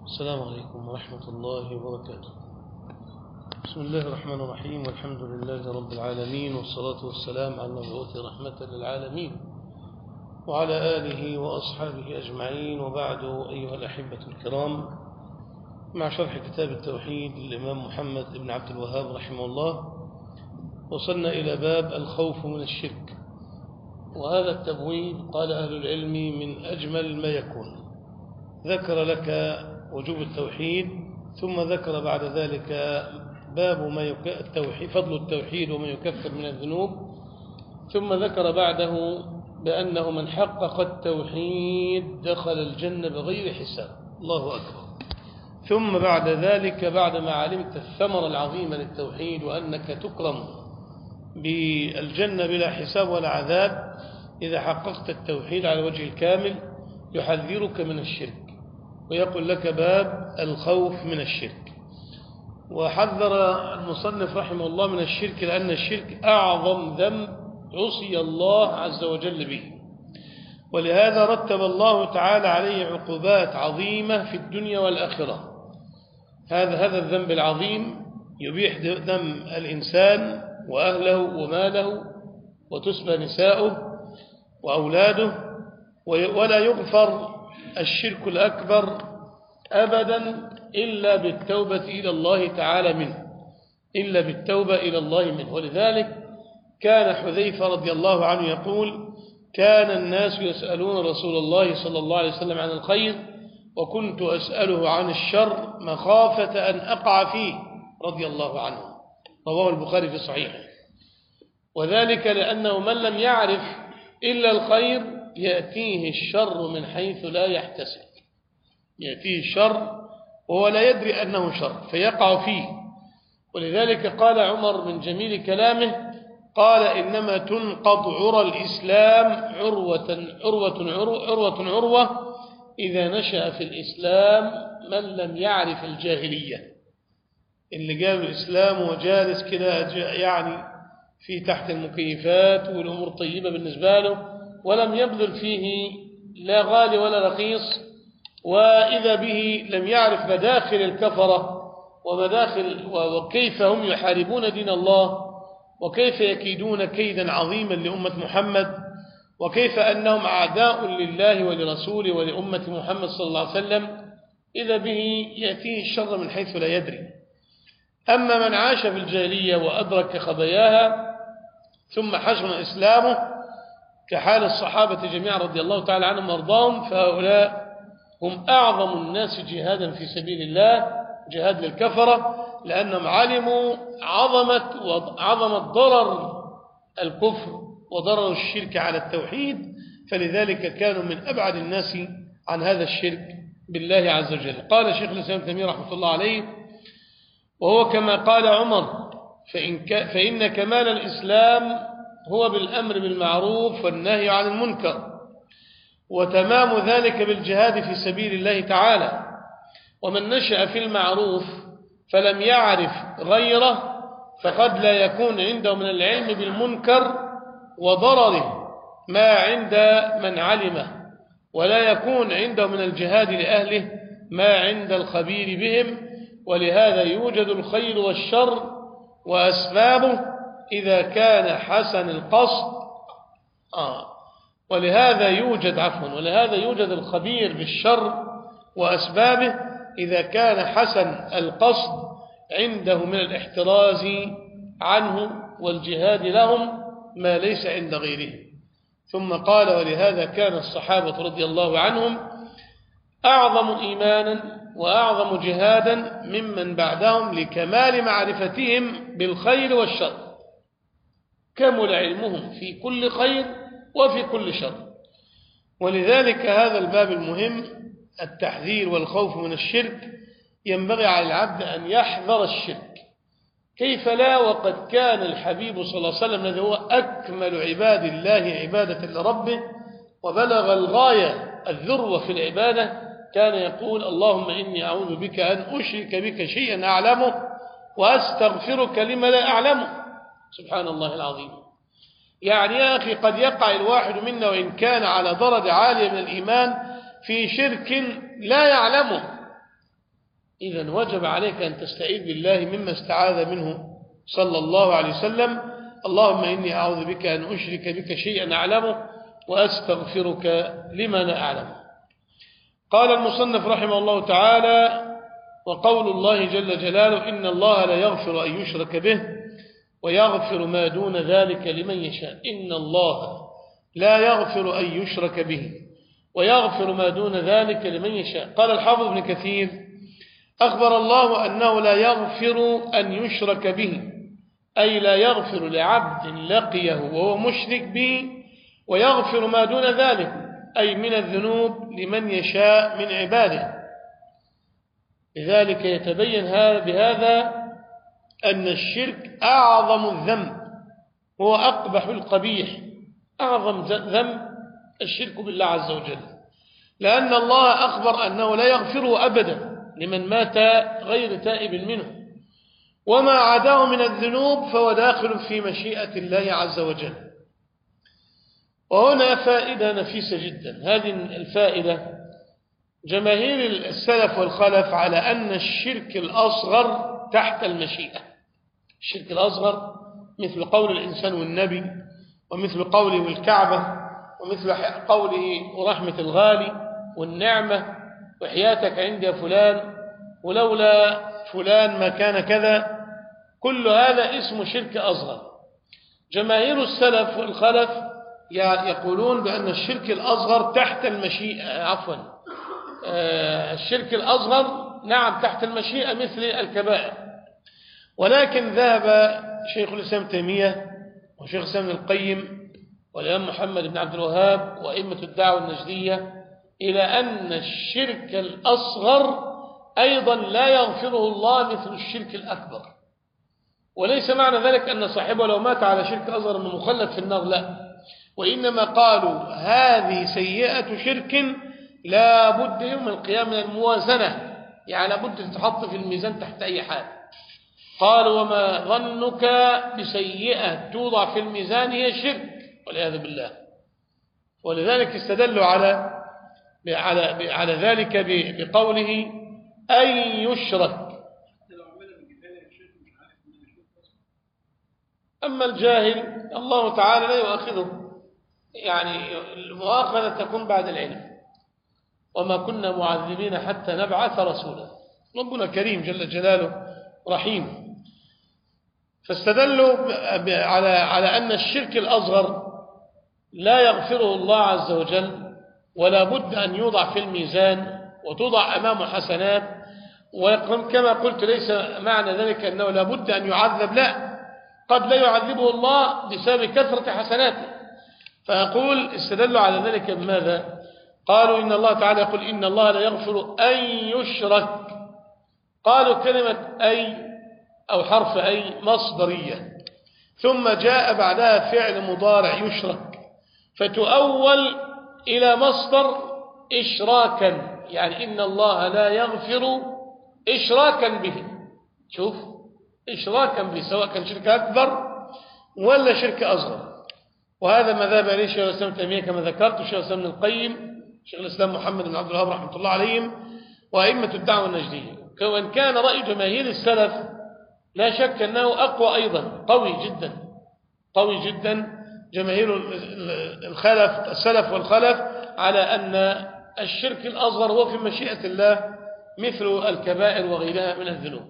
السلام عليكم ورحمة الله وبركاته. بسم الله الرحمن الرحيم، والحمد لله رب العالمين، والصلاة والسلام على المبعوث رحمة للعالمين وعلى آله وأصحابه أجمعين، وبعد. أيها الأحبة الكرام، مع شرح كتاب التوحيد للإمام محمد بن عبد الوهاب رحمه الله، وصلنا إلى باب الخوف من الشرك. وهذا التبويب قال أهل العلم من أجمل ما يكون. ذكر لك وجوب التوحيد، ثم ذكر بعد ذلك باب ما فضل التوحيد وما يكفر من الذنوب، ثم ذكر بعده بأنه من حقق التوحيد دخل الجنة بغير حساب. الله أكبر. ثم بعد ذلك، بعدما علمت الثمرة العظيمة للتوحيد وأنك تكرم بالجنة بلا حساب ولا عذاب إذا حققت التوحيد على وجه الكامل، يحذرك من الشرك ويقول لك باب الخوف من الشرك. وحذر المصنف رحمه الله من الشرك لأن الشرك أعظم ذنب عصي الله عز وجل به، ولهذا رتب الله تعالى عليه عقوبات عظيمة في الدنيا والآخرة. هذا الذنب العظيم يبيح دم الإنسان وأهله وماله، وتسبى نساؤه وأولاده، ولا يغفر الشرك الأكبر أبدا إلا بالتوبة إلى الله تعالى منه، إلا بالتوبة إلى الله منه. ولذلك كان حذيفة رضي الله عنه يقول: كان الناس يسألون رسول الله صلى الله عليه وسلم عن الخير، وكنت أسأله عن الشر مخافة أن أقع فيه، رضي الله عنه. رواه البخاري في صحيحه. وذلك لأنه من لم يعرف إلا الخير يأتيه الشر من حيث لا يحتسب، يأتيه الشر وهو لا يدري أنه شر فيقع فيه. ولذلك قال عمر من جميل كلامه، قال: إنما تنقض عرى الإسلام عروة إذا نشأ في الإسلام من لم يعرف الجاهلية. اللي قال الإسلام وجالس كده يعني في تحت المكيفات والأمور طيبة بالنسبة له، ولم يبذل فيه لا غالي ولا رخيص، وإذا به لم يعرف مداخل الكفرة وكيف هم يحاربون دين الله، وكيف يكيدون كيدا عظيما لأمة محمد، وكيف أنهم أعداء لله ولرسوله ولأمة محمد صلى الله عليه وسلم، إذا به يأتيه الشر من حيث لا يدري. أما من عاش في الجاهلية وأدرك خباياها ثم حسن إسلامه كحال الصحابة جميعا رضي الله تعالى عنهم وارضاهم، فهؤلاء هم أعظم الناس جهادا في سبيل الله، جهاد للكفرة، لأنهم علموا عظمة ضرر الكفر وضرر الشرك على التوحيد، فلذلك كانوا من أبعد الناس عن هذا الشرك بالله عز وجل. قال شيخ الإسلام ابن تيمية رحمة الله عليه: وهو كما قال عمر: فإن كمال الإسلام هو بالأمر بالمعروف والنهي عن المنكر، وتمام ذلك بالجهاد في سبيل الله تعالى. ومن نشأ في المعروف فلم يعرف غيره فقد لا يكون عنده من العلم بالمنكر وضرره ما عند من علمه، ولا يكون عنده من الجهاد لأهله ما عند الخبير بهم. ولهذا يوجد الخير والشر وأسبابه إذا كان حسن القصد ولهذا يوجد الخبير بالشر وأسبابه إذا كان حسن القصد عنده من الاحتراز عنه والجهاد لهم ما ليس عند غيرهم. ثم قال: ولهذا كان الصحابة رضي الله عنهم أعظم إيمانا وأعظم جهادا ممن بعدهم لكمال معرفتهم بالخير والشر، كمل علمهم في كل خير وفي كل شر. ولذلك هذا الباب المهم، التحذير والخوف من الشرك، ينبغي على العبد أن يحذر الشرك. كيف لا، وقد كان الحبيب صلى الله عليه وسلم الذي هو أكمل عباد الله عبادة لربه وبلغ الغاية الذروة في العبادة، كان يقول: اللهم إني أعوذ بك أن أشرك بك شيئا أعلمه وأستغفرك لما لا أعلمه. سبحان الله العظيم. يعني يا أخي قد يقع الواحد منا وإن كان على درجة عالية من الإيمان في شرك لا يعلمه، إذن وجب عليك أن تستعيذ بالله مما استعاذ منه صلى الله عليه وسلم: اللهم إني أعوذ بك أن أشرك بك شيئا أعلمه وأستغفرك لما لا أعلمه. قال المصنف رحمه الله تعالى: وقول الله جل جلاله: إن الله لا يغفر أن يشرك به ويغفر ما دون ذلك لمن يشاء. إن الله لا يغفر أن يشرك به ويغفر ما دون ذلك لمن يشاء. قال الحافظ ابن كثير: أخبر الله أنه لا يغفر أن يشرك به، أي لا يغفر لعبد لقيه وهو مشرك به، ويغفر ما دون ذلك أي من الذنوب لمن يشاء من عباده. لذلك يتبين بهذا أن الشرك أعظم الذنب، هو أقبح القبيح، أعظم ذنب الشرك بالله عز وجل، لأن الله أخبر أنه لا يغفره أبدا لمن مات غير تائب منه، وما عداه من الذنوب فهو داخل في مشيئة الله عز وجل. وهنا فائدة نفيسة جدا. هذه الفائدة: جماهير السلف والخلف على أن الشرك الأصغر تحت المشيئة. الشرك الأصغر مثل قول الإنسان والنبي، ومثل قوله والكعبة، ومثل قوله ورحمة الغالي والنعمة وحياتك عند فلان ولولا فلان ما كان كذا، كل هذا اسم شرك أصغر. جماهير السلف والخلف يقولون بأن الشرك الأصغر تحت المشيئة، الشرك الأصغر نعم تحت المشيئة مثل الكبائر. ولكن ذهب شيخ الإسلام تيمية وشيخ الإسلام القيم والإمام محمد بن عبد الوهاب وأئمة الدعوة النجدية إلى أن الشرك الأصغر أيضا لا يغفره الله مثل الشرك الأكبر. وليس معنى ذلك أن صاحبه لو مات على شرك أصغر أنه مخلد في النار، لا، وإنما قالوا هذه سيئة شرك لا بد يوم القيامة من الموازنة، يعني لا بد تتحط في الميزان تحت أي حال. قالوا: وما ظنك بسيئة توضع في الميزان هي شرك والعياذ بالله. ولذلك استدلوا على ذلك بقوله: أن يشرك. أما الجاهل الله تعالى لا يؤاخذه، يعني المؤاخذة تكون بعد العلم. وما كنا معذبين حتى نبعث رسولا. ربنا كريم جل جلاله رحيم. فاستدلوا على أن الشرك الأصغر لا يغفره الله عز وجل، ولا بد أن يوضع في الميزان وتوضع أمامه حسنات. وكما قلت ليس معنى ذلك أنه لا بد أن يعذب، لا، قد لا يعذبه الله بسبب كثرة حسناته. فأقول استدلوا على ذلك بماذا؟ قالوا إن الله تعالى يقول: إن الله لا يغفر أن يشرك. قالوا كلمة أي أو حرف أي مصدرية، ثم جاء بعدها فعل مضارع يشرك، فتؤول إلى مصدر إشراكا، يعني إن الله لا يغفر إشراكا به. شوف، إشراكا به، سواء كان شرك أكبر ولا شرك أصغر. وهذا ما ذهب إليه شيخ الإسلام تيمية كما ذكرت، وشيخ الإسلام القيم، شيخ الإسلام محمد بن عبد الوهاب رحمة الله عليهم، وأئمة الدعوة النجدية. وإن كان رأي جماهير السلف لا شك أنه أقوى أيضا، قوي جدا جماهير السلف والخلف على أن الشرك الأصغر هو في مشيئة الله مثل الكبائر وغيرها من الذنوب.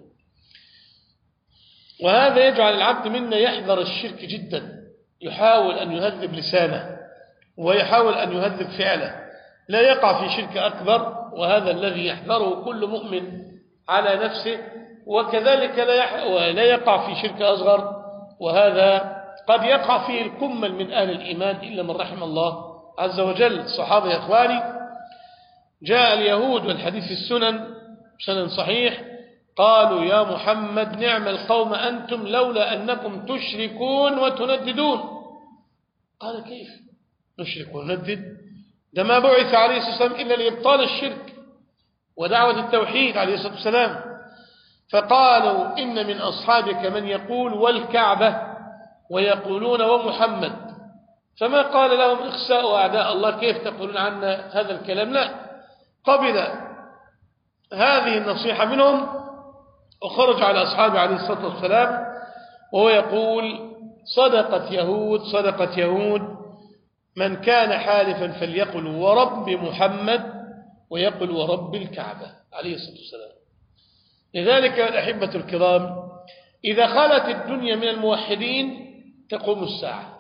وهذا يجعل العبد منا يحذر الشرك جدا، يحاول أن يهذب لسانه ويحاول أن يهذب فعله، لا يقع في شرك أكبر، وهذا الذي يحذره كل مؤمن على نفسه. وكذلك لا يقع في شرك أصغر، وهذا قد يقع فيه الكمل من أهل الإيمان إلا من رحم الله عز وجل. الصحابة يا إخواني، جاء اليهود والحديث في السنن سنن صحيح، قالوا: يا محمد نعم القوم أنتم لولا أنكم تشركون وتنددون. قال: كيف نشرك وندد؟ ده ما بعث عليه الصلاة والسلام إلا لإبطال الشرك ودعوة التوحيد عليه الصلاة والسلام. فقالوا: إن من أصحابك من يقول والكعبة ويقولون ومحمد. فما قال لهم: اخسأوا أعداء الله، كيف تقولون عنا هذا الكلام؟ لا، قبل هذه النصيحة منهم، وخرج على أصحابه عليه الصلاة والسلام وهو يقول: صدقة يهود، من كان حالفا فليقل ورب محمد ويقل ورب الكعبة عليه الصلاة والسلام. لذلك الأحبة الكرام، إذا خلت الدنيا من الموحدين تقوم الساعة.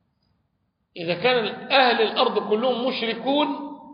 إذا كان أهل الأرض كلهم مشركون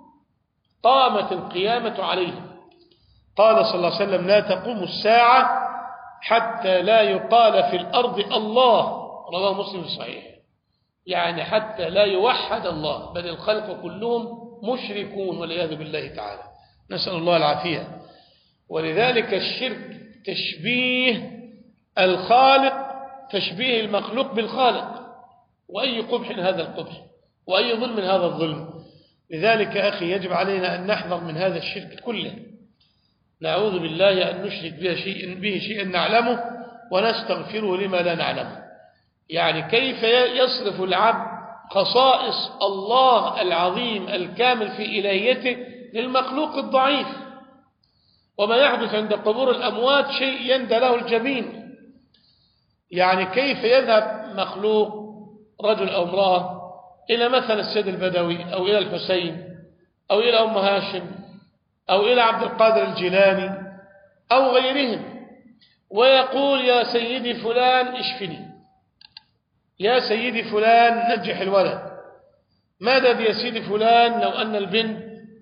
قامت القيامة عليهم. قال صلى الله عليه وسلم: لا تقوم الساعة حتى لا يقال في الأرض الله، رواه مسلم في صحيح، يعني حتى لا يوحد الله، بل الخلق كلهم مشركون والعياذ بالله تعالى، نسأل الله العافية. ولذلك الشرك تشبيه الخالق، تشبيه المخلوق بالخالق، وأي قبح هذا القبح، وأي ظلم هذا الظلم. لذلك أخي يجب علينا أن نحذر من هذا الشرك كله، نعوذ بالله أن نشرك به شيئا نعلمه ونستغفره لما لا نعلمه. يعني كيف يصرف العبد خصائص الله العظيم الكامل في إلهيته للمخلوق الضعيف؟ وما يحدث عند قبور الأموات شيء يندى له الجبين. يعني كيف يذهب مخلوق رجل أو امرأة إلى مثلا السيد البدوي أو إلى الحسين أو إلى أم هاشم أو إلى عبد القادر الجيلاني أو غيرهم ويقول: يا سيدي فلان اشفني، يا سيدي فلان نجح الولد، مدد يا سيدي فلان، لو أن البنت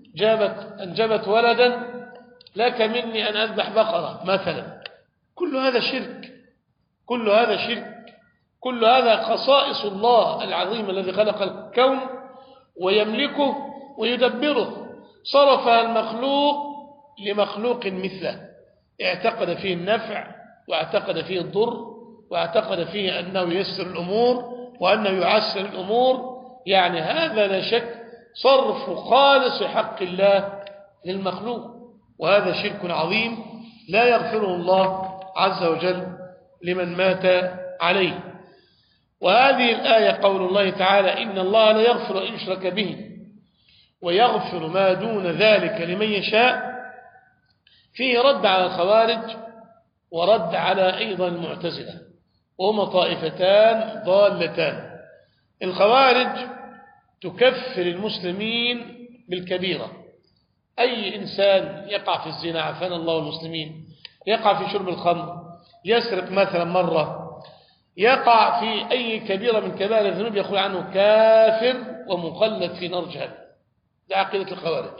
أنجبت ولدا لك مني أن أذبح بقرة مثلا. كل هذا شرك، كل هذا شرك، كل هذا خصائص الله العظيم الذي خلق الكون ويملكه ويدبره، صرفها المخلوق لمخلوق مثله، اعتقد فيه النفع واعتقد فيه الضر واعتقد فيه أنه ييسر الأمور وأنه يعسر الأمور. يعني هذا لا شك صرف خالص حق الله للمخلوق، وهذا شرك عظيم لا يغفره الله عز وجل لمن مات عليه. وهذه الآية قول الله تعالى: إن الله لا يغفر أن يشرك به ويغفر ما دون ذلك لمن يشاء، فيه رد على الخوارج ورد على أيضا المعتزلة، وهما طائفتان ضالتان. الخوارج تكفر المسلمين بالكبيرة، أي إنسان يقع في الزنا عافانا الله والمسلمين، يقع في شرب الخمر، يسرق مثلا مرة، يقع في أي كبيرة من كبائر الذنوب، يقول عنه كافر ومخلد في نار جهنم. ده عقيدة الخوارج.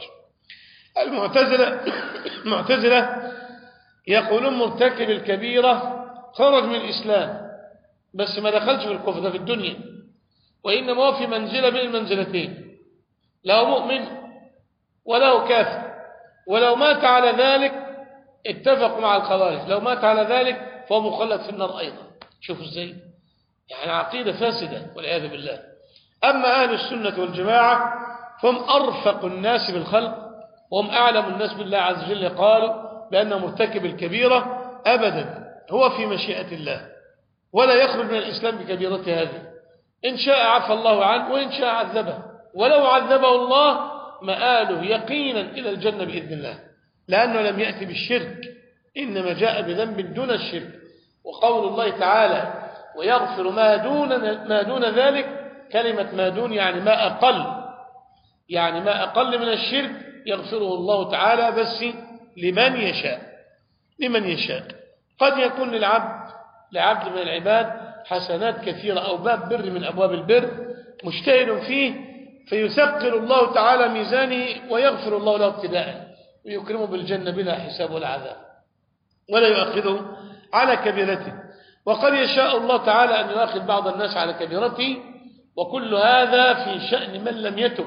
المعتزلة يقولون مرتكب الكبيرة خرج من الإسلام بس ما دخلش في الكفر، ده في الدنيا، وإنما هو في منزلة بين المنزلتين، له مؤمن وله كافر، ولو مات على ذلك اتفقوا مع الخوارج، لو مات على ذلك فهو مخلد في النار أيضا. شوفوا ازاي، يعني عقيدة فاسدة والعياذ بالله. أما أهل السنة والجماعة فهم أرفق الناس بالخلق وهم أعلم الناس بالله عز وجل، قالوا بأن مرتكب الكبيرة أبدا هو في مشيئة الله ولا يخرج من الإسلام بكبيرته هذه، إن شاء عفى الله عنه وإن شاء عذبه، ولو عذبه الله مآله يقينا إلى الجنة بإذن الله، لأنه لم يأتي بالشرك، إنما جاء بذنب دون الشرك. وقول الله تعالى: ويغفر ما دون ذلك، كلمة ما دون يعني ما أقل، يعني ما أقل من الشرك يغفره الله تعالى، بس لمن يشاء. قد يكون لعبد من العباد حسنات كثيرة أو باب بر من أبواب البر مجتهد فيه، فيثقل الله تعالى ميزانه ويغفر الله له ابتداء ويكرمه بالجنة بلا حساب ولا عذاب، ولا يؤاخذه على كبيرته. وقد يشاء الله تعالى أن يؤاخذ بعض الناس على كبيرته، وكل هذا في شأن من لم يتب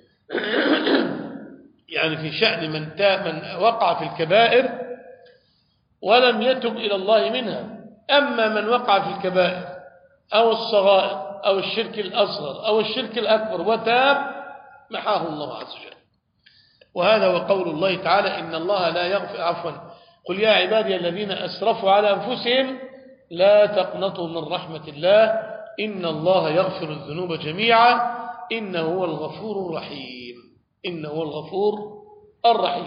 يعني في شأن من وقع في الكبائر ولم يتب إلى الله منها. أما من وقع في الكبائر أو الصغائر أو الشرك الأصغر أو الشرك الأكبر وتاب، محاه الله عز وجل. وهذا وقول الله تعالى: إن الله لا يغفر قل يا عبادي الذين أسرفوا على أنفسهم لا تقنطوا من رحمة الله إن الله يغفر الذنوب جميعا إنه هو الغفور الرحيم.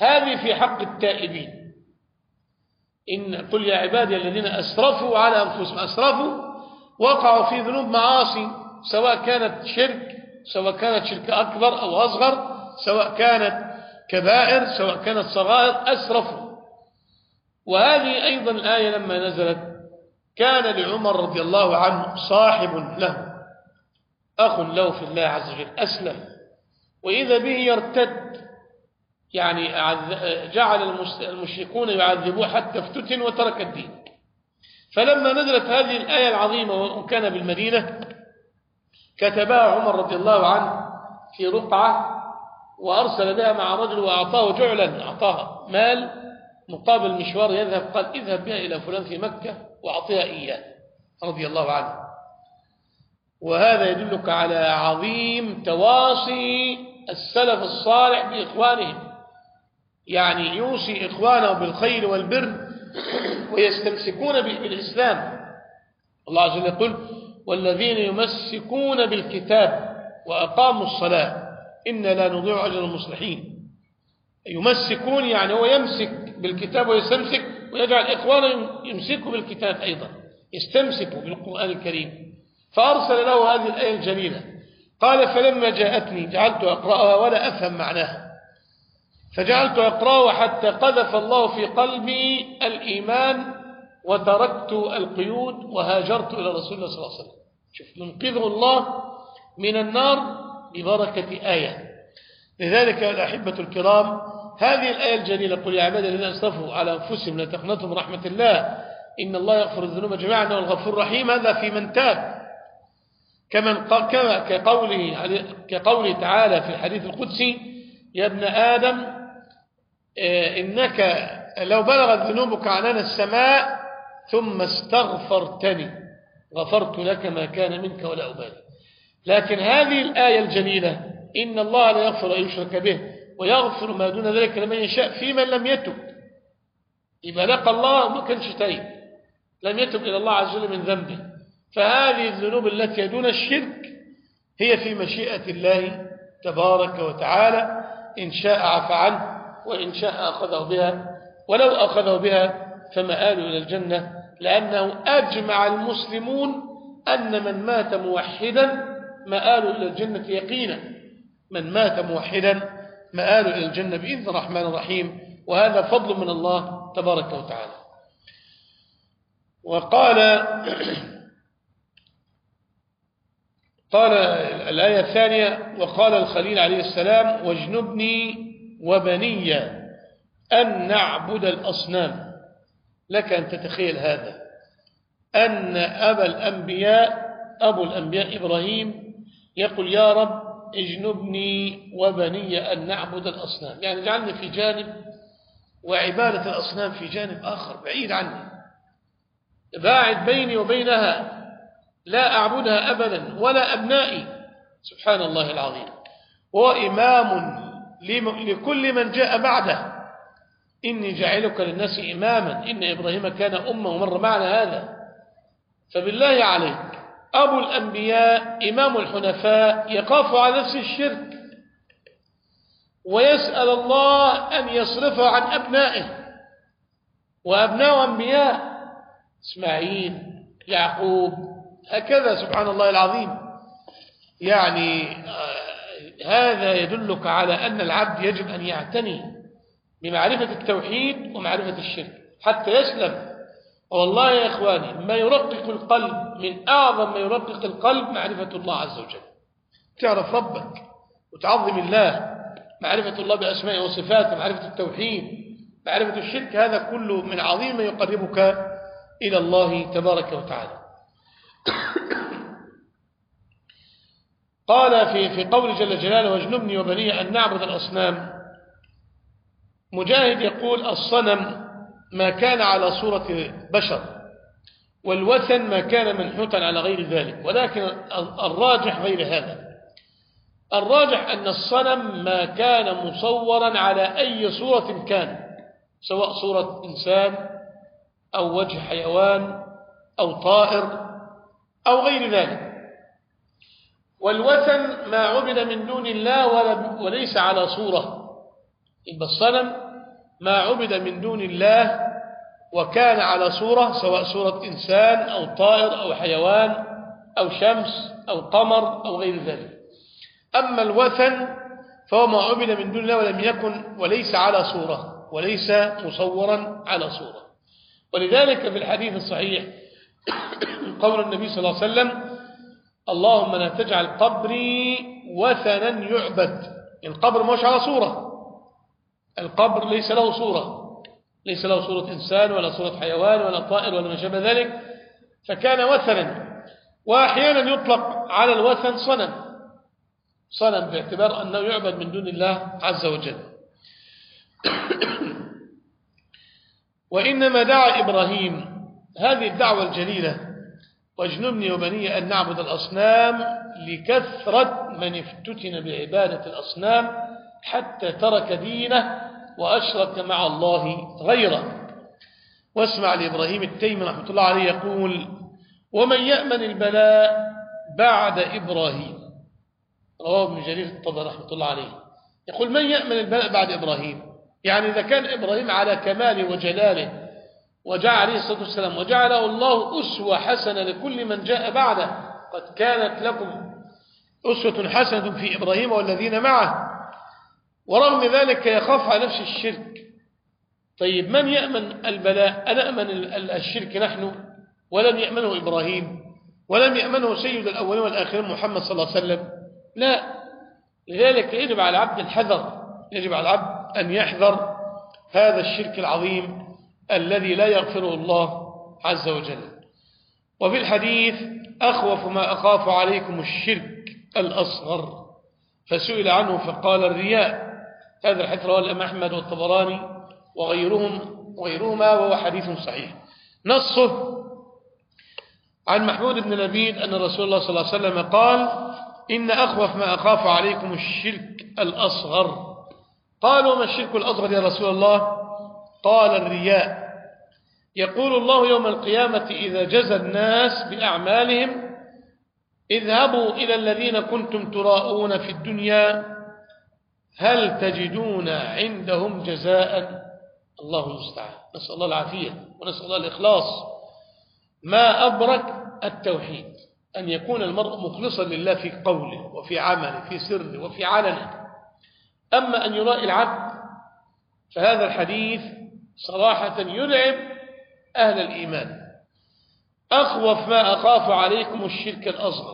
هذه في حق التائبين. إن قل يا عبادي الذين أسرفوا على أنفسهم، أسرفوا وقعوا في ذنوب معاصي، سواء كانت شرك أكبر أو أصغر، سواء كانت كبائر سواء كانت صغائر، أسرفوا. وهذه أيضا الآية لما نزلت كان لعمر رضي الله عنه صاحب له، أخ له في الله عز وجل، أسلم وإذا به يرتد، يعني جعل المشركون يعذبوه حتى افتتن وترك الدين. فلما نزلت هذه الآية العظيمة وكان بالمدينة كتبها عمر رضي الله عنه في رقعة وأرسل بها مع رجل وأعطاه جعلا، أعطاه مال مقابل مشوار يذهب، قال اذهب بها إلى فلان في مكة وأعطيها إياه رضي الله عنه. وهذا يدلك على عظيم تواصي السلف الصالح بإخوانهم، يعني يوصي إخوانه بالخير والبر ويستمسكون بالإسلام. الله عز وجل يقول والذين يمسكون بالكتاب وأقاموا الصلاة إنا لا نضيع أجر المصلحين. يمسكون يعني هو يمسك بالكتاب ويستمسك، ويجعل إخوانه يمسكوا بالكتاب أيضا، يستمسكوا بالقرآن الكريم. فأرسل له هذه الآية الجليلة، قال فلما جاءتني جعلت أقرأها ولا أفهم معناها، فجعلت أقرأها حتى قذف الله في قلبي الإيمان وتركت القيود وهاجرت إلى رسول الله صلى الله عليه وسلم. شوف، ينقذه الله من النار ببركة آية. لذلك الأحبة الكرام هذه الآية الجليلة قل يا عبادي الذين أسرفوا على أنفسهم لا تقنطوا من رحمة الله إن الله يغفر الذنوب جميعا إنه الغفور الرحيم، هذا في من تاب، كقوله تعالى في الحديث القدسي يا ابن آدم إنك لو بلغت ذنوبك عنان السماء ثم استغفرتني غفرت لك ما كان منك ولا أبالي. لكن هذه الآية الجليلة إن الله لا يغفر أن يشرك به ويغفر ما دون ذلك لمن يشاء في من لم يتب، يبقى لقى الله وما كانش تايب، لم يتب إلى الله عز وجل من ذنبه. فهذه الذنوب التي دون الشرك هي في مشيئة الله تبارك وتعالى، إن شاء عفى عنه وإن شاء أخذه بها، ولو أخذه بها فمآله إلى الجنة، لأنه أجمع المسلمون أن من مات موحدا مآله إلى الجنة يقينا، من مات موحدا مآله إلى الجنة بإذن الرحمن الرحيم، وهذا فضل من الله تبارك وتعالى. وقال الآية الثانية وقال الخليل عليه السلام واجنبني وبني أن نعبد الأصنام. لك أن تتخيل هذا، أن أبو الأنبياء إبراهيم يقول يا رب اجنبني وبني أن نعبد الأصنام، يعني اجعلني في جانب وعبادة الأصنام في جانب آخر بعيد عني، باعد بيني وبينها، لا أعبدها أبدا ولا أبنائي. سبحان الله العظيم. هو إمام لكل من جاء بعده، إني جعلك للناس إماما إن إبراهيم كان أمة، ومر معنا هذا. فبالله عليك أبو الأنبياء إمام الحنفاء يخاف على نفس الشرك ويسأل الله أن يصرفه عن أبنائه، وأبناء أنبياء إسماعيل يعقوب هكذا. سبحان الله العظيم. يعني هذا يدلك على أن العبد يجب أن يعتني بمعرفة التوحيد ومعرفة الشرك حتى يسلم. والله يا إخواني ما يرقق القلب، من أعظم ما يرقق القلب معرفة الله عز وجل، تعرف ربك وتعظم الله، معرفة الله بأسمائه وصفاته، معرفة التوحيد، معرفة الشرك، هذا كله من عظيم ما يقربك إلى الله تبارك وتعالى. قال في قول جل جلاله واجنبني وبني أن نعبد الأصنام، مجاهد يقول الصنم ما كان على صورة بشر، والوثن ما كان منحوتا على غير ذلك، ولكن الراجح غير هذا. الراجح أن الصنم ما كان مصورا على أي صورة كان، سواء صورة إنسان أو وجه حيوان أو طائر أو غير ذلك. والوثن ما عبد من دون الله وليس على صورة، يبقى الصنم ما عبد من دون الله وكان على صورة، سواء صورة إنسان أو طائر أو حيوان أو شمس أو قمر أو غير ذلك. أما الوثن فهو ما عبد من دون الله ولم يكن وليس على صورة وليس مصورا على صورة. ولذلك في الحديث الصحيح قول النبي صلى الله عليه وسلم: اللهم لا تجعل قبري وثنا يعبد. القبر مش على صورة، القبر ليس له صورة، ليس له صورة إنسان ولا صورة حيوان ولا طائر ولا ما شابه ذلك، فكان وثنا. وأحيانا يطلق على الوثن صنم باعتبار أنه يعبد من دون الله عز وجل. وإنما دعا إبراهيم هذه الدعوة الجليلة: واجنبني وبني أن نعبد الأصنام، لكثرة من افتتن بعبادة الأصنام حتى ترك دينه وأشرك مع الله غيره. واسمع لإبراهيم التيمي رحمة الله عليه يقول: ومن يأمن البلاء بعد إبراهيم. رواه ابن جرير الطبري رحمة الله عليه يقول: من يأمن البلاء بعد إبراهيم؟ يعني إذا كان إبراهيم على كماله وجلاله وجعل عليه الصلاة والسلام وجعله الله أسوة حسنة لكل من جاء بعده، قد كانت لكم أسوة حسنة في إبراهيم والذين معه، ورغم ذلك يخاف على نفس الشرك. طيب من يأمن البلاء؟ أنأمن الشرك نحن ولم يأمنه إبراهيم ولم يأمنه سيد الأولين والآخرين محمد صلى الله عليه وسلم؟ لا. لذلك يجب على العبد الحذر، يجب على العبد أن يحذر هذا الشرك العظيم الذي لا يغفره الله عز وجل. وفي الحديث: أخوف ما أخاف عليكم الشرك الأصغر، فسئل عنه فقال: الرياء. هذا الحديث رواه الإمام أحمد والطبراني وغيرهما، وهو حديث صحيح. نصه عن محمود بن لبيد أن رسول الله صلى الله عليه وسلم قال: إن أخوف ما أخاف عليكم الشرك الأصغر. قالوا: ما الشرك الأصغر يا رسول الله؟ قال: الرياء. يقول الله يوم القيامة إذا جزى الناس بأعمالهم: اذهبوا إلى الذين كنتم تراءون في الدنيا هل تجدون عندهم جزاء؟ الله المستعان. نسأل الله العافية ونسأل الله الإخلاص. ما أبرك التوحيد، أن يكون المرء مخلصا لله في قوله وفي عمله في سره وفي علنه. أما أن يرائي العبد فهذا الحديث صراحة يرعب أهل الإيمان. أخوف ما أخاف عليكم الشرك الأصغر.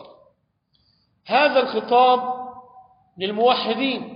هذا الخطاب للموحدين.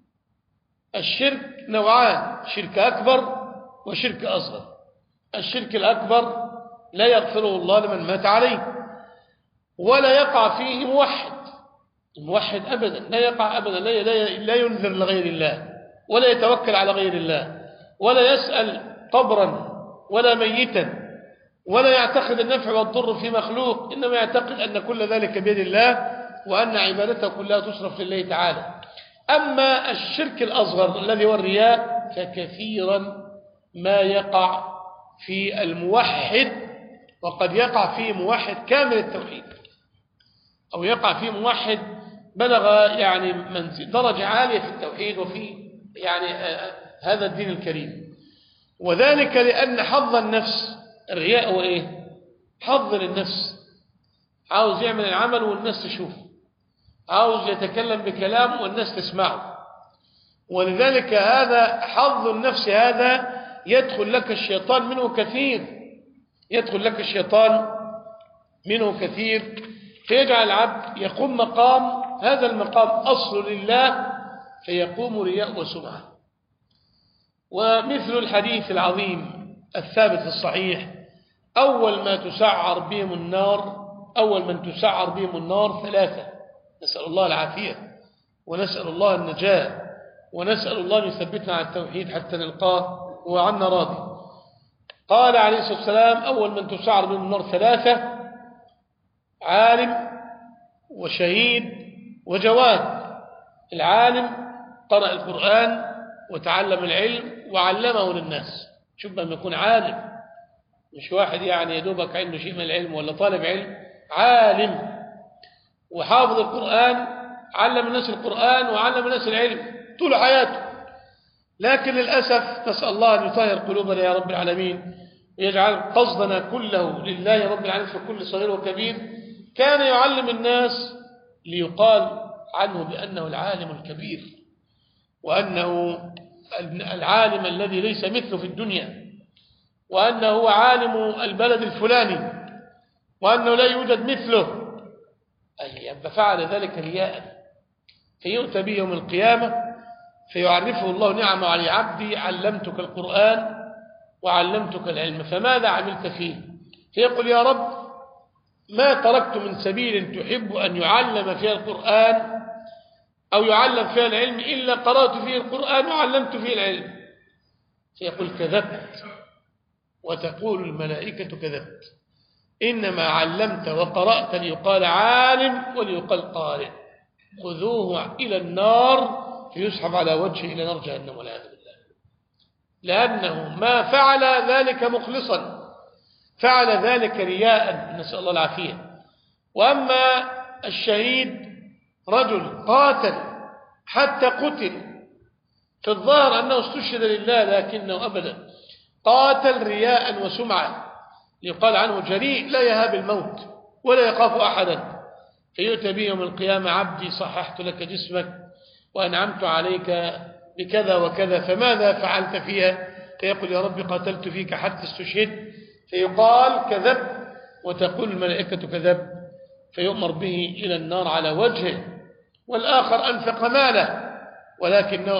الشرك نوعان: شرك أكبر وشرك أصغر. الشرك الأكبر لا يغفره الله لمن مات عليه، ولا يقع فيه موحد. الموحد أبدا لا يقع أبدا، لا ينذر لغير الله، ولا يتوكل على غير الله، ولا يسأل قبرا ولا ميتا، ولا يعتقد النفع والضر في مخلوق، إنما يعتقد أن كل ذلك بيد الله وأن عبادته كلها تصرف لله تعالى. أما الشرك الأصغر الذي هو الرياء فكثيرا ما يقع في الموحد، وقد يقع فيه موحد كامل التوحيد، أو يقع فيه موحد بلغ يعني درجة عالية في التوحيد وفي يعني هذا الدين الكريم. وذلك لأن حظ النفس، الرياء هو إيه؟ حظ للنفس، عاوز يعمل العمل والناس تشوفه، عاوز يتكلم بكلام والناس تسمعه. ولذلك هذا حظ النفس، هذا يدخل لك الشيطان منه كثير، يدخل لك الشيطان منه كثير، فيجعل العبد يقوم مقام، هذا المقام أصل لله، فيقوم رياء وسمعة. ومثل الحديث العظيم الثابت الصحيح: أول ما تسعر بهم النار، أول من تسعر بهم النار ثلاثة. نسأل الله العافية ونسأل الله النجاة، ونسأل الله أن يثبتنا على التوحيد حتى نلقاه وعنا راضي. قال عليه الصلاة والسلام: أول من تسعر بهم النار ثلاثة: عالم وشهيد وجواد. العالم قرأ القرآن وتعلم العلم وعلمه للناس. شوف لما يكون عالم، مش واحد يعني يدوبك عنده شيء من العلم ولا طالب علم، عالم وحافظ القرآن، علم الناس القرآن وعلم الناس العلم طول حياته. لكن للأسف نسأل الله أن يطهر قلوبنا يا رب العالمين ويجعل قصدنا كله لله يا رب العالمين في كل صغير وكبير. كان يعلم الناس ليقال عنه بأنه العالم الكبير، وأنه العالم الذي ليس مثله في الدنيا، وأنه هو عالم البلد الفلاني، وأنه لا يوجد مثله. أي ففعل ذلك رياء، فيؤتى به يوم القيامة فيعرفه الله نعمه على عبدي علمتك القرآن وعلمتك العلم فماذا عملت فيه؟ فيقول يا رب ما تركت من سبيل تحب أن يعلم فيها القرآن أو يعلم فيها العلم إلا قرأت فيه القرآن وعلمت فيه العلم. فيقول كذبت، وتقول الملائكة كذبت، إنما علمت وقرأت ليقال عالم وليقال قارئ، خذوه إلى النار فيسحب على وجهه إلى نار جهنم والعياذ بالله، لأنه ما فعل ذلك مخلصا، فعل ذلك رياء، نسأل الله العافية. وأما الشهيد رجل قاتل حتى قتل، في الظاهر أنه استشهد لله لكنه أبدا قاتل رياء وسمعة، يقال عنه جريء لا يهاب الموت ولا يخاف أحدا، فيؤتى به يوم القيامة عبدي صححت لك جسمك وأنعمت عليك بكذا وكذا فماذا فعلت فيها؟ فيقول يا رب قاتلت فيك حتى استشهدت، فيقال كذب، وتقول الملائكة كذب، فيؤمر به إلى النار على وجهه. والآخر أنفق ماله ولكنه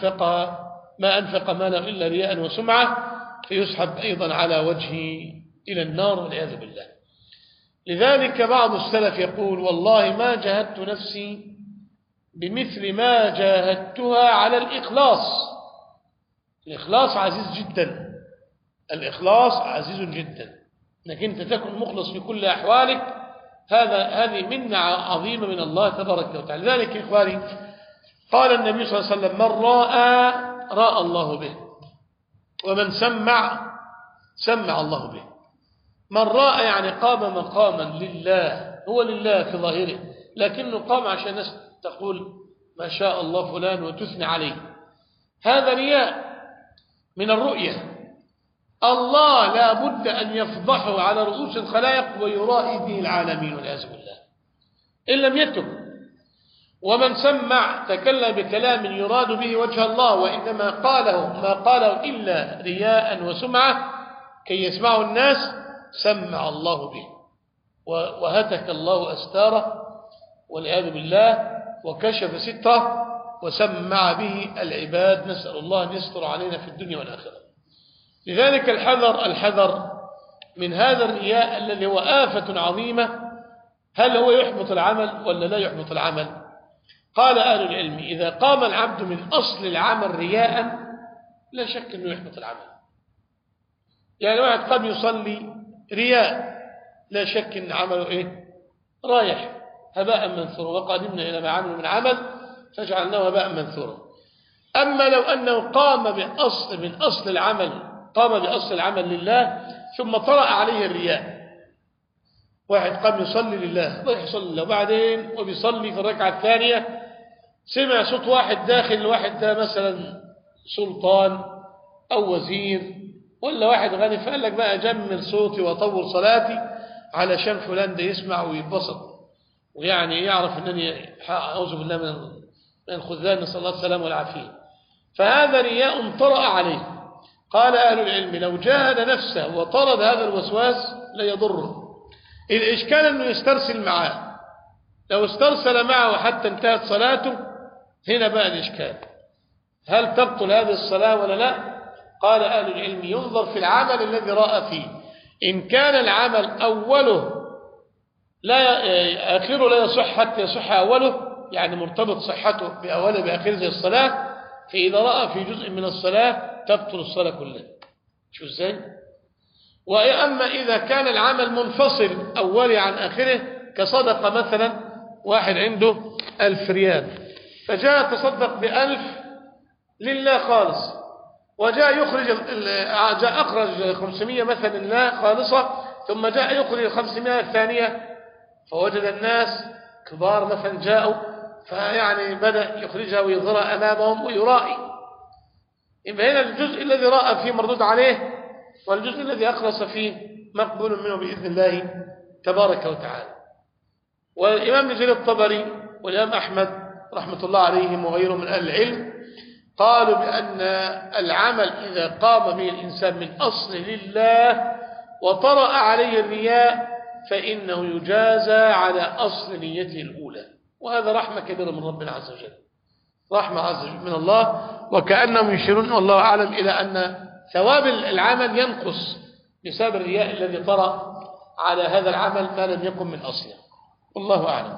ما أنفق ماله إلا رياء وسمعة، فيسحب أيضا على وجهه إلى النار والعياذ بالله. لذلك بعض السلف يقول والله ما جاهدت نفسي بمثل ما جاهدتها على الإخلاص. الإخلاص عزيز جدا، الإخلاص عزيز جدا، أنك أنت تكون مخلص في كل أحوالك، هذه منة عظيمة من الله تبارك وتعالى. لذلك إخواني قال النبي صلى الله عليه وسلم من راى الله به، ومن سمع الله به. من راى يعني قام مقاما لله، هو لله في ظاهره لكنه قام عشان الناس تقول ما شاء الله فلان وتثني عليه، هذا رياء من الرؤية. الله لا بد أن يفضحه على رؤوس الخلائق ويرائي به العالمين والعياذ بالله إن لم يتب. ومن سمع تكلم بكلام يراد به وجه الله، وإنما ما قاله إلا رياء وسمعة كي يسمعه الناس، سمع الله به وهتك الله أستاره والعياذ بالله وكشف ستره وسمع به العباد، نسأل الله أن يستر علينا في الدنيا والآخرة. لذلك الحذر من هذا الرياء الذي هو آفة عظيمة. هل هو يحبط العمل ولا لا يحبط العمل؟ قال أهل العلم إذا قام العبد من أصل العمل رياء لا شك أنه يحبط العمل. يعني واحد قد يصلي رياء لا شك أن عمله رايح هباء منثورا، وقدمنا إلى ما عملوا من عمل فجعلناه هباء منثورا. أما لو أنه قام بأصل العمل لله ثم طرأ عليه الرياء، واحد قام يصلي لله رايح يصلي لله، وبعدين وبيصلي في الركعة الثانية سمع صوت واحد داخل، الواحد ده مثلا سلطان أو وزير ولا واحد غني، فقال لك بقى أجمل صوتي وأطور صلاتي علشان فلان ده يسمع ويتبسط ويعني يعرف أنني أعوذ بالله من الخذلان، نسأل الله السلامة والعافية. فهذا رياء طرأ عليه. قال أهل العلم لو جاهد نفسه وطرد هذا الوسواس لا يضره. الإشكال أنه يسترسل معاه، لو استرسل معه حتى انتهت صلاته هنا بقى الإشكال، هل تبطل هذه الصلاة ولا لا؟ قال أهل العلم ينظر في العمل الذي رأى فيه، إن كان العمل آخره لا يصح حتى يصح أوله، يعني مرتبط صحته بأوله بآخره زي الصلاة، فإذا رأى في جزء من الصلاة تبطل الصلاة كلها. شو ازاي؟ وأما إذا كان العمل منفصل أولي عن آخره كصدقة مثلا، واحد عنده 1000 ريال فجاء تصدق ب1000 لله خالص، وجاء أخرج 500 مثلا لله خالصة، ثم جاء يخرج 500 الثانية، فوجد الناس كبار مثلا جاءوا فيعني بدأ يخرجها ويظهرها أمامهم ويرائي، يبقى هنا الجزء الذي رأى فيه مردود عليه، والجزء الذي أخلص فيه مقبول منه بإذن الله تبارك وتعالى. والإمام ابن جرير الطبري والإمام أحمد رحمة الله عليهم وغيرهم من أهل العلم قالوا بأن العمل إذا قام به الإنسان من أصل لله وطرأ عليه الرياء فإنه يجازى على أصل نيته الأولى، وهذا رحمة كبيرة من ربنا عز وجل، رحمة عز وجل من الله. وكأنهم يشيرون والله أعلم إلى أن ثواب العمل ينقص بسبب الرياء الذي طرأ على هذا العمل ما لم يكن من أصله، والله أعلم.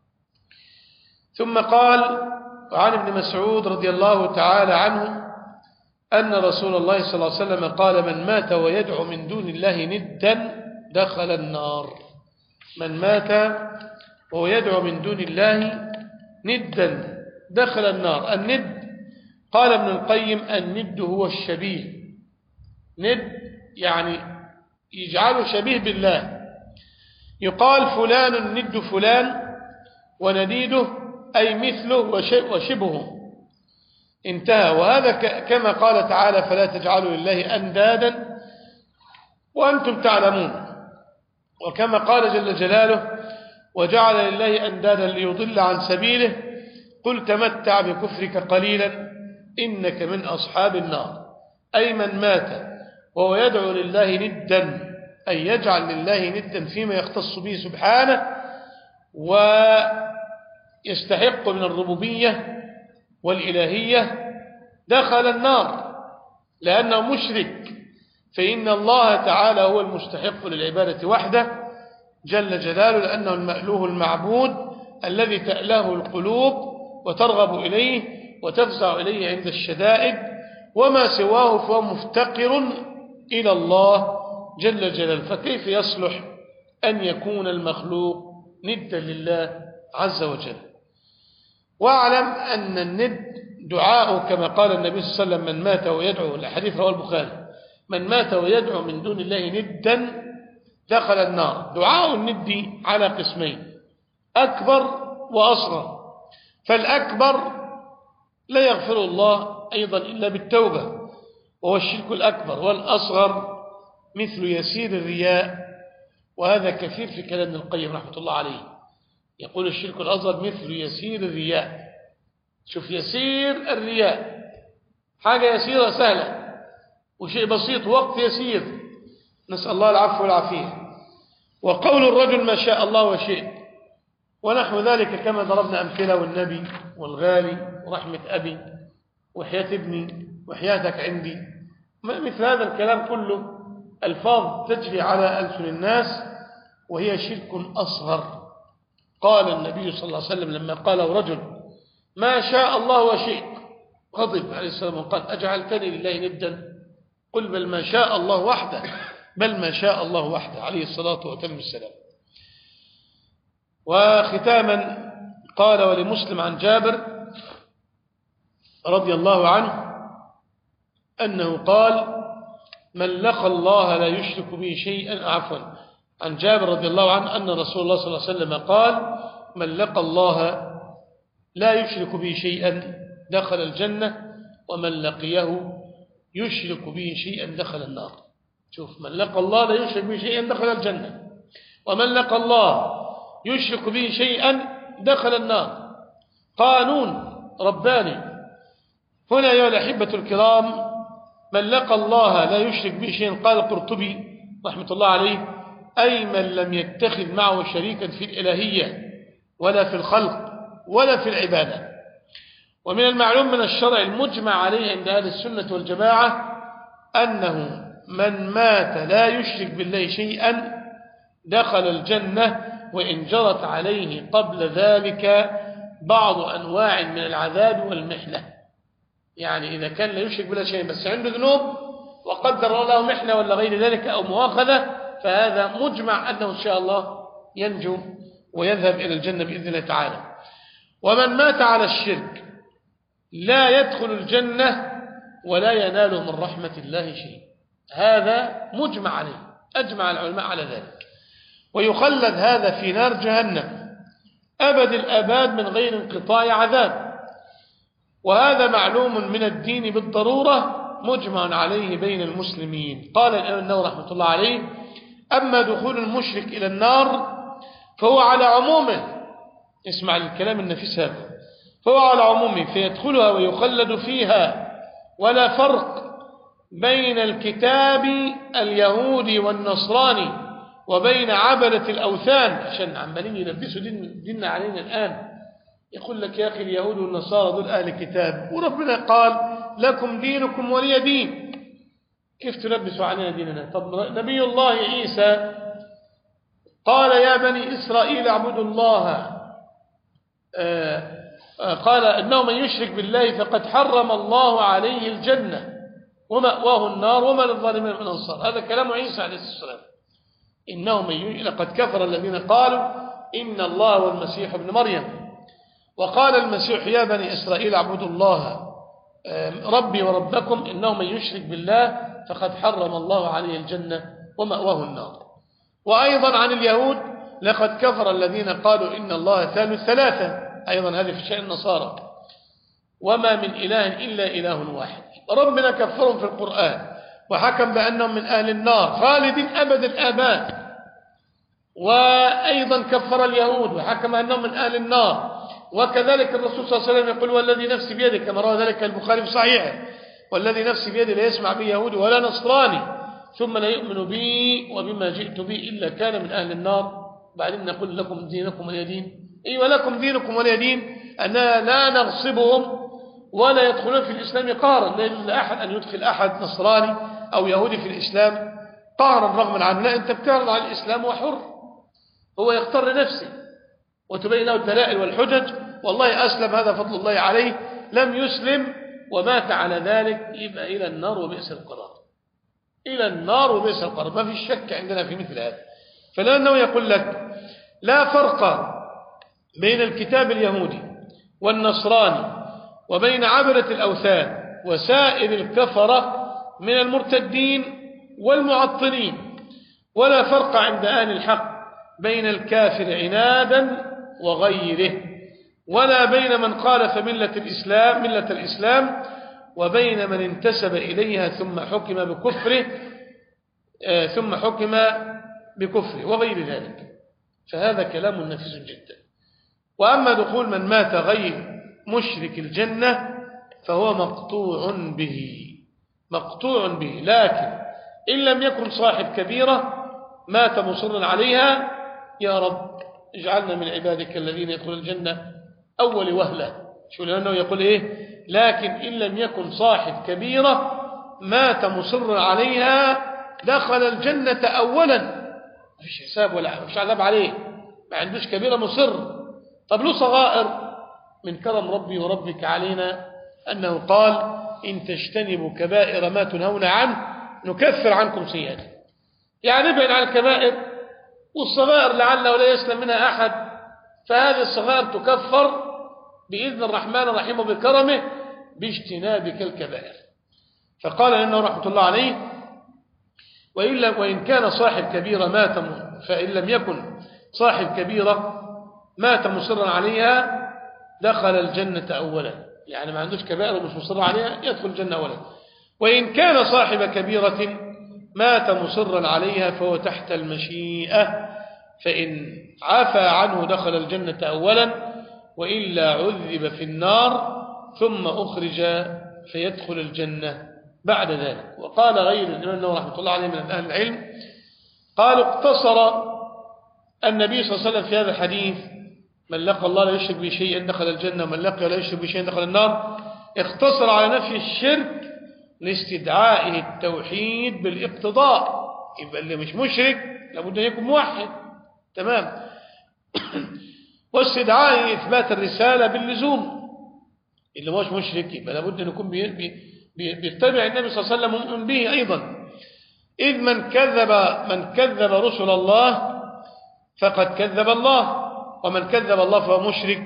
ثم قال وعن ابن مسعود رضي الله تعالى عنه أن رسول الله صلى الله عليه وسلم قال من مات ويدعو من دون الله ندا دخل النار. من مات ويدعو من دون الله ندا دخل النار. الند قال ابن القيم الند هو الشبيه، ند يعني يجعله شبيه بالله. يقال فلان ند فلان ونديده أي مثله وشبهه، انتهى. وهذا كما قال تعالى فلا تجعلوا لله أندادا وأنتم تعلمون، وكما قال جل جلاله وجعل لله أندادا ليضل عن سبيله قل تمتع بكفرك قليلا إنك من أصحاب النار. أي من مات وهو يدعو لله ندا أي يجعل لله ندا فيما يختص به سبحانه ويستحق من الربوبية والإلهية دخل النار لأنه مشرك، فإن الله تعالى هو المستحق للعبادة وحده جل جلاله، لأنه المألوه المعبود الذي تأله القلوب وترغب إليه وتفزع إليه عند الشدائد، وما سواه فهو مفتقر إلى الله جل جلاله. فكيف يصلح أن يكون المخلوق ندا لله عز وجل؟ واعلم أن الند دعاء كما قال النبي صلى الله عليه وسلم من مات ويدعو، الحديث رواه البخاري، من مات ويدعو من دون الله ندا دخل النار. دعاء الند على قسمين أكبر وأصغر، فالأكبر لا يغفر الله أيضا إلا بالتوبة وهو الشرك الأكبر، والأصغر مثل يسير الرياء، وهذا كثير في كلام ابن القيم رحمة الله عليه، يقول الشرك الأصغر مثل يسير الرياء. شوف يسير الرياء حاجة يسيرة سهلة وشيء بسيط وقت يسير، نسأل الله العفو والعافية. وقول الرجل ما شاء الله وشئت ونحو ذلك كما ضربنا أمثلة، والنبي والغالي ورحمة أبي وحياة ابني وحياتك عندي، مثل هذا الكلام كله ألفاظ تجري على ألسن الناس وهي شرك أصغر. قال النبي صلى الله عليه وسلم لما قاله رجل ما شاء الله وشئت غضب عليه السلام وقال أجعلتني لله ندا قل بل ما شاء الله وحده، بل ما شاء الله وحده عليه الصلاة والسلام. وختاما قال ولمسلم عن جابر رضي الله عنه أنه قال من لقى الله لا يشرك به شيئا، عفوا، عن جابر رضي الله عنه أن رسول الله صلى الله عليه وسلم قال من لقى الله لا يشرك به شيئا دخل الجنة ومن لقيه يشرك به شيئا دخل النار. شوف، من لقى الله لا يشرك به شيئا دخل الجنة، ومن لقى الله يشرك به شيئا دخل النار. قانون رباني هنا أيها الأحبة الكرام. من لقى الله لا يشرك به شيئا، قال القرطبي رحمة الله عليه أي من لم يتخذ معه شريكا في الإلهية ولا في الخلق ولا في العبادة. ومن المعلوم من الشرع المجمع عليه عند أهل السنة والجماعة أنه من مات لا يشرك بالله شيئا دخل الجنة وإن جرت عليه قبل ذلك بعض أنواع من العذاب والمحنة. يعني إذا كان لا يشرك بالله شيئا بس عنده ذنوب وقدر الله محنة ولا غير ذلك أو مؤاخذة، فهذا مجمع أنه إن شاء الله ينجو ويذهب إلى الجنة بإذن الله تعالى. ومن مات على الشرك لا يدخل الجنة ولا ينال من رحمة الله شيء، هذا مجمع عليه، أجمع العلماء على ذلك. ويخلد هذا في نار جهنم أبد الآباد من غير انقطاع عذاب. وهذا معلوم من الدين بالضرورة مجمع عليه بين المسلمين. قال الإمام النووي رحمة الله عليه: أما دخول المشرك إلى النار فهو على عمومه، اسمع الكلام النفيس هذا، فهو على عمومه فيدخلها ويخلد فيها، ولا فرق بين الكتاب اليهودي والنصراني وبين عبدة الأوثان، عشان عمالين يلبسوا ديننا علينا الآن. يقول لك يا أخي اليهود والنصارى دول أهل كتاب، وربنا قال لكم دينكم ولي دين، كيف تلبسوا علينا ديننا؟ طب نبي الله عيسى قال يا بني إسرائيل اعبدوا الله، قال إنه من يشرك بالله فقد حرم الله عليه الجنة ومأواه النار وما للظالمين من أنصار. هذا كلام عيسى عليه السلام. إنه لقد كفر الذين قالوا إن الله هو المسيح ابن مريم، وقال المسيح يا بني إسرائيل اعبدوا الله ربي وربكم إنه من يشرك بالله فقد حرم الله عليه الجنة ومأواه النار. وأيضا عن اليهود لقد كفر الذين قالوا إن الله ثالث ثلاثة، أيضا هذه في شأن النصارى، وما من إله إلا إله واحد. ربنا كفرهم في القرآن وحكم بأنهم من أهل النار خالدين أبد الآباد، وأيضا كفر اليهود وحكم أنهم من أهل النار. وكذلك الرسول صلى الله عليه وسلم يقول والذي نفسي بيده، كما روى ذلك البخاري في صحيحه، والذي نفسي بيده لا يسمع بي يهودي ولا نصراني ثم لا يؤمن بي وبما جئت به إلا كان من أهل النار. بعدين نقول لكم دينكم ولي دين. أيوة لكم دينكم ولي دين، أننا لا نغصبهم ولا يدخلون في الإسلام قهرا. لا يجوز لأحد أن يدخل أحد نصراني أو يهودي في الإسلام قهرا رغما عنه، لا، أنت بتعرض على الإسلام وحر، هو يختار لنفسه وتبين له الدلائل والحجج. والله أسلم هذا فضل الله عليه، لم يسلم ومات على ذلك يبقى إلى النار وبئس القرار، إلى النار وبئس القرار، ما في شك عندنا في مثل هذا. فلأنه يقول لك لا فرق بين الكتاب اليهودي والنصراني وبين عبدة الأوثان وسائر الكفرة من المرتدين والمعطلين، ولا فرق عند أهل الحق بين الكافر عنادا وغيره، ولا بين من خالف ملة الإسلام وبين من انتسب إليها ثم حكم بكفره وغير ذلك. فهذا كلام نفيس جدا. وأما دخول من مات غير مشرك الجنة فهو مقطوع به، لكن إن لم يكن صاحب كبيرة مات مصرا عليها، يا رب اجعلنا من عبادك الذين يدخلون الجنة أول وهلة. شو لأنه يقول إيه؟ لكن إن لم يكن صاحب كبيرة مات مصرا عليها دخل الجنة أولا، مفيش حساب ولا مفيش عذاب عليه، ما عندوش كبيرة مصر. طب له صغائر، من كرم ربي وربك علينا أنه قال إن تجتنبوا كبائر ما تنهون عنه نكفر عنكم سيئات، يعني ابعد عن الكبائر، والصغائر لعل ولا يسلم منها أحد، فهذه الصغائر تكفر بإذن الرحمن الرحيم وبكرمه باجتنابك الكبائر. فقال إنه رحمة الله عليه وإن كان صاحب كبيرة فإن لم يكن صاحب كبيرة مات مصرا عليها دخل الجنة أولا، يعني ما عندوش كبائر ومش مصر عليها يدخل الجنة أولا. وإن كان صاحب كبيرة مات مصرا عليها فهو تحت المشيئة، فإن عفى عنه دخل الجنة أولا، وإلا عذب في النار ثم أخرج فيدخل الجنة بعد ذلك. وقال غير الإمام النووي رحمة الله عليه من أهل العلم قالوا اقتصر النبي صلى الله عليه وسلم في هذا الحديث من لقى الله لا يشرك بشيء دخل الجنة ومن لقى لا يشرك بشيء دخل النار، اقتصر على نفي الشرك لاستدعائه التوحيد بالاقتضاء. يبقى اللي مش مشرك لابد أن يكون موحد، تمام. واستدعائه إثبات الرسالة باللزوم، اللي مش مشرك يبقى لابد أن يكون بيتبع النبي صلى الله عليه وسلم مؤمن به أيضا. إذ من كذب رسل الله فقد كذب الله، ومن كذب الله فهو مشرك،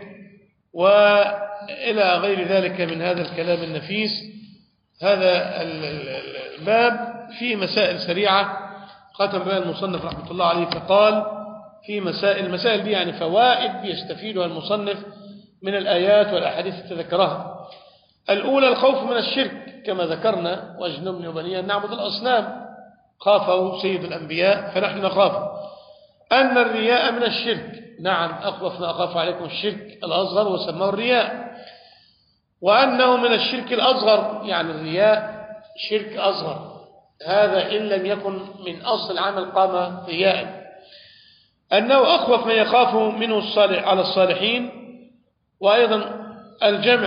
وإلى غير ذلك من هذا الكلام النفيس. هذا الباب فيه مسائل سريعة ختم بها المصنف رحمة الله عليه، فقال في المسائل دي يعني فوائد يستفيدها المصنف من الآيات والأحاديث التي ذكرها. الأولى الخوف من الشرك كما ذكرنا، واجنبني وبني أن نعبد الأصنام، خافه سيد الأنبياء فنحن نخاف. أن الرياء من الشرك، نعم أخوف ما أخاف عليكم الشرك الأصغر وسماه الرياء، وأنه من الشرك الأصغر، يعني الرياء شرك أصغر، هذا إن لم يكن من أصل العمل قام رياء. أنه أخوف ما يخاف منه الصالح على الصالحين، وأيضا الجمع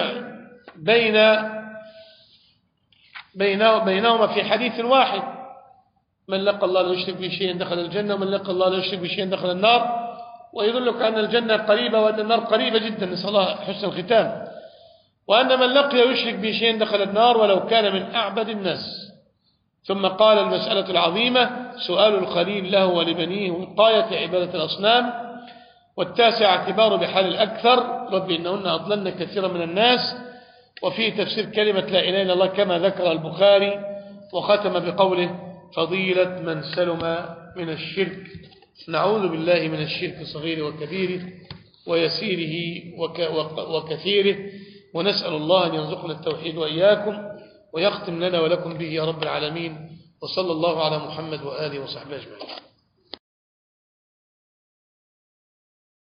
بينهما في حديث واحد، من لقى الله لا يشرك به شيئا دخل الجنة، ومن لقى الله لا يشرك به شيئا دخل النار، ويدلك أن الجنة قريبة وأن النار قريبة جدا، نسأل الله حسن الختام، وأن من لقي يشرك به شيئا دخل النار ولو كان من أعبد الناس. ثم قال المسألة العظيمة سؤال الخليل له ولبنيه وقاية عبادة الأصنام. والتاسع اعتبار بحال الأكثر، رب إنهن أضللن كثيرا من الناس، وفيه تفسير كلمة لا إله إلا الله كما ذكر البخاري، وختم بقوله فضيلة من سلم من الشرك. نعوذ بالله من الشرك صغيره وكبيره ويسيره وكثيره، ونسأل الله أن يرزقنا التوحيد وإياكم، ويختم لنا ولكم به يا رب العالمين. وصلى الله على محمد وآله وصحبه أجمعين.